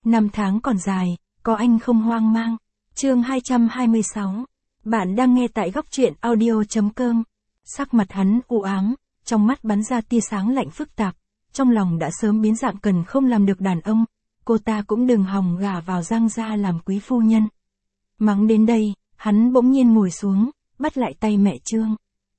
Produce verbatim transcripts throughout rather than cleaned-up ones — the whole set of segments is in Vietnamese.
Năm tháng còn dài, có anh không hoang mang. Chương hai trăm hai mươi sáu. Bạn đang nghe tại góc truyện audio chấm com. Sắc mặt hắn u ám, trong mắt bắn ra tia sáng lạnh phức tạp, trong lòng đã sớm biến dạng cần không làm được đàn ông, cô ta cũng đừng hòng gả vào Giang gia làm quý phu nhân. Mắng đến đây, hắn bỗng nhiên ngồi xuống, bắt lại tay mẹ Trương.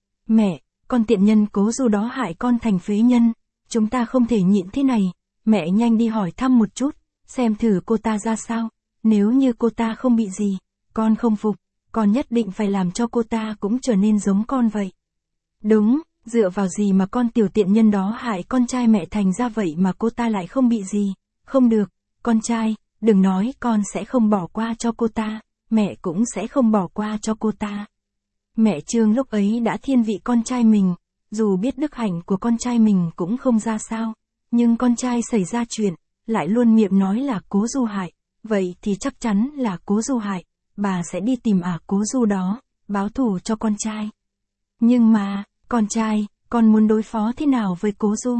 Mẹ, con tiện nhân Cố Du đó hại con thành phế nhân, chúng ta không thể nhịn thế này, mẹ nhanh đi hỏi thăm một chút, xem thử cô ta ra sao, nếu như cô ta không bị gì, con không phục, con nhất định phải làm cho cô ta cũng trở nên giống con vậy. Đúng, dựa vào gì mà con tiểu tiện nhân đó hại con trai mẹ thành ra vậy mà cô ta lại không bị gì, không được, con trai, đừng nói con sẽ không bỏ qua cho cô ta, mẹ cũng sẽ không bỏ qua cho cô ta. Mẹ Trương lúc ấy đã thiên vị con trai mình, dù biết đức hạnh của con trai mình cũng không ra sao, nhưng con trai xảy ra chuyện, lại luôn miệng nói là Cố Du hại, vậy thì chắc chắn là Cố Du hại, bà sẽ đi tìm ả Cố Du đó, báo thù cho con trai. Nhưng mà, con trai, con muốn đối phó thế nào với Cố Du?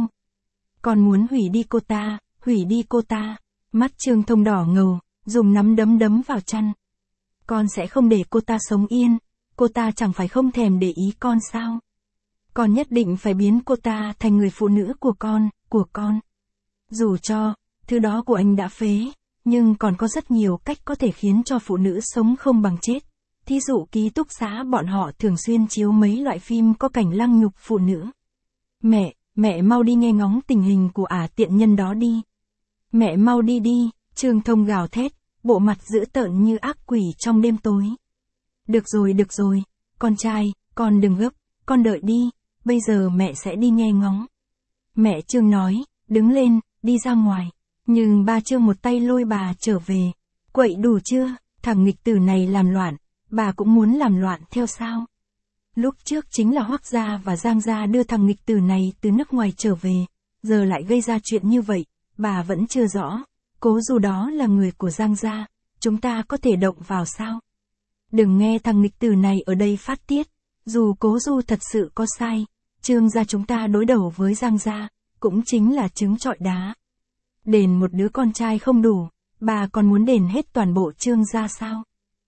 Con muốn hủy đi cô ta, hủy đi cô ta. Mắt Trương Thông đỏ ngầu, dùng nắm đấm đấm vào chăn. Con sẽ không để cô ta sống yên, cô ta chẳng phải không thèm để ý con sao? Con nhất định phải biến cô ta thành người phụ nữ của con, của con. Dù cho, thứ đó của anh đã phế, nhưng còn có rất nhiều cách có thể khiến cho phụ nữ sống không bằng chết. Thí dụ ký túc xá bọn họ thường xuyên chiếu mấy loại phim có cảnh lăng nhục phụ nữ. Mẹ, mẹ mau đi nghe ngóng tình hình của ả tiện nhân đó đi. Mẹ mau đi đi, Trương Thông gào thét, bộ mặt dữ tợn như ác quỷ trong đêm tối. Được rồi được rồi, con trai, con đừng gấp, con đợi đi, bây giờ mẹ sẽ đi nghe ngóng. Mẹ Trương nói, đứng lên, đi ra ngoài, nhưng ba Trương một tay lôi bà trở về. Quậy đủ chưa, thằng nghịch tử này làm loạn, bà cũng muốn làm loạn theo sao? Lúc trước chính là Hoắc gia và Giang gia đưa thằng nghịch tử này từ nước ngoài trở về, giờ lại gây ra chuyện như vậy, bà vẫn chưa rõ. Cố Du đó là người của Giang gia, chúng ta có thể động vào sao? Đừng nghe thằng nghịch tử này ở đây phát tiết, dù Cố Du thật sự có sai, Trương gia chúng ta đối đầu với Giang gia, cũng chính là trứng trọi đá. Đền một đứa con trai không đủ, bà còn muốn đền hết toàn bộ Trương gia sao?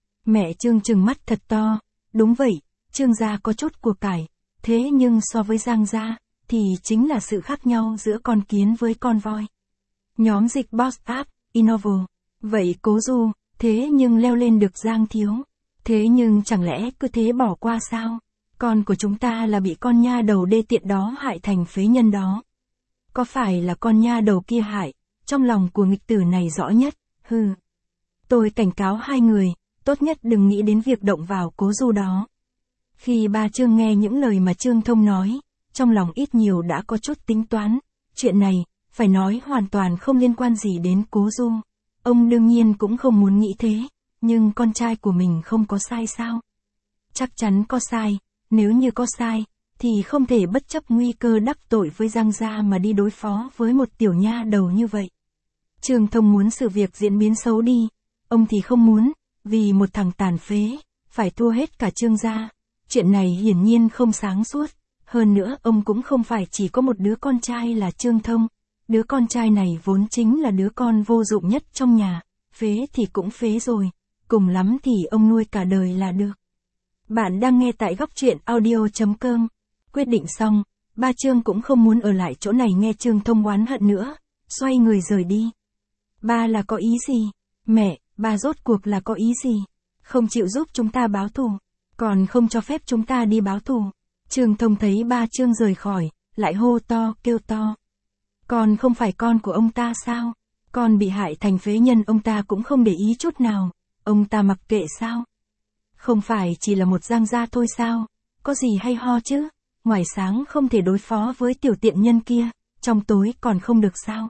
Mẹ Trương trừng mắt thật to, đúng vậy, Trương gia có chút của cải, thế nhưng so với Giang gia, thì chính là sự khác nhau giữa con kiến với con voi. Nhóm dịch Boss App, Innovo, vậy Cố Du, thế nhưng leo lên được Giang thiếu, thế nhưng chẳng lẽ cứ thế bỏ qua sao? Con của chúng ta là bị con nha đầu đê tiện đó hại thành phế nhân đó. Có phải là con nha đầu kia hại, trong lòng của nghịch tử này rõ nhất, hừ. Tôi cảnh cáo hai người, tốt nhất đừng nghĩ đến việc động vào Cố Du đó. Khi ba Trương nghe những lời mà Trương Thông nói, trong lòng ít nhiều đã có chút tính toán, chuyện này, phải nói hoàn toàn không liên quan gì đến Cố Du. Ông đương nhiên cũng không muốn nghĩ thế, nhưng con trai của mình không có sai sao? Chắc chắn có sai, nếu như có sai, thì không thể bất chấp nguy cơ đắc tội với Giang gia mà đi đối phó với một tiểu nha đầu như vậy. Trương Thông muốn sự việc diễn biến xấu đi, ông thì không muốn, vì một thằng tàn phế, phải thua hết cả Trương gia. Chuyện này hiển nhiên không sáng suốt, hơn nữa ông cũng không phải chỉ có một đứa con trai là Trương Thông, đứa con trai này vốn chính là đứa con vô dụng nhất trong nhà, phế thì cũng phế rồi, cùng lắm thì ông nuôi cả đời là được. Bạn đang nghe tại góc truyện audio chấm com. Quyết định xong, ba Trương cũng không muốn ở lại chỗ này nghe Trương Thông oán hận nữa, xoay người rời đi. Ba là có ý gì? Mẹ, ba rốt cuộc là có ý gì? Không chịu giúp chúng ta báo thù, còn không cho phép chúng ta đi báo thù. Trương Thông thấy ba Trương rời khỏi, lại hô to, kêu to. Con không phải con của ông ta sao? Con bị hại thành phế nhân ông ta cũng không để ý chút nào, ông ta mặc kệ sao? Không phải chỉ là một Giang gia thôi sao? Có gì hay ho chứ? Ngoài sáng không thể đối phó với tiểu tiện nhân kia, trong tối còn không được sao?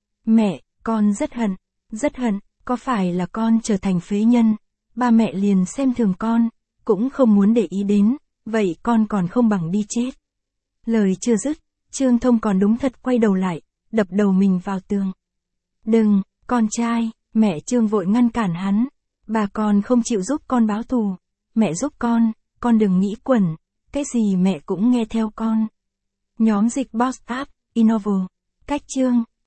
Mẹ, con rất hận, rất hận, có phải là con trở thành phế nhân, ba mẹ liền xem thường con, cũng không muốn để ý đến, vậy con còn không bằng đi chết. Lời chưa dứt, Trương Thông còn đúng thật quay đầu lại, đập đầu mình vào tường. Đừng, con trai, mẹ Trương vội ngăn cản hắn, bà con không chịu giúp con báo thù, mẹ giúp con, con đừng nghĩ quẩn, cái gì mẹ cũng nghe theo con. Nhóm dịch Boss App, Innovo, cách Trương,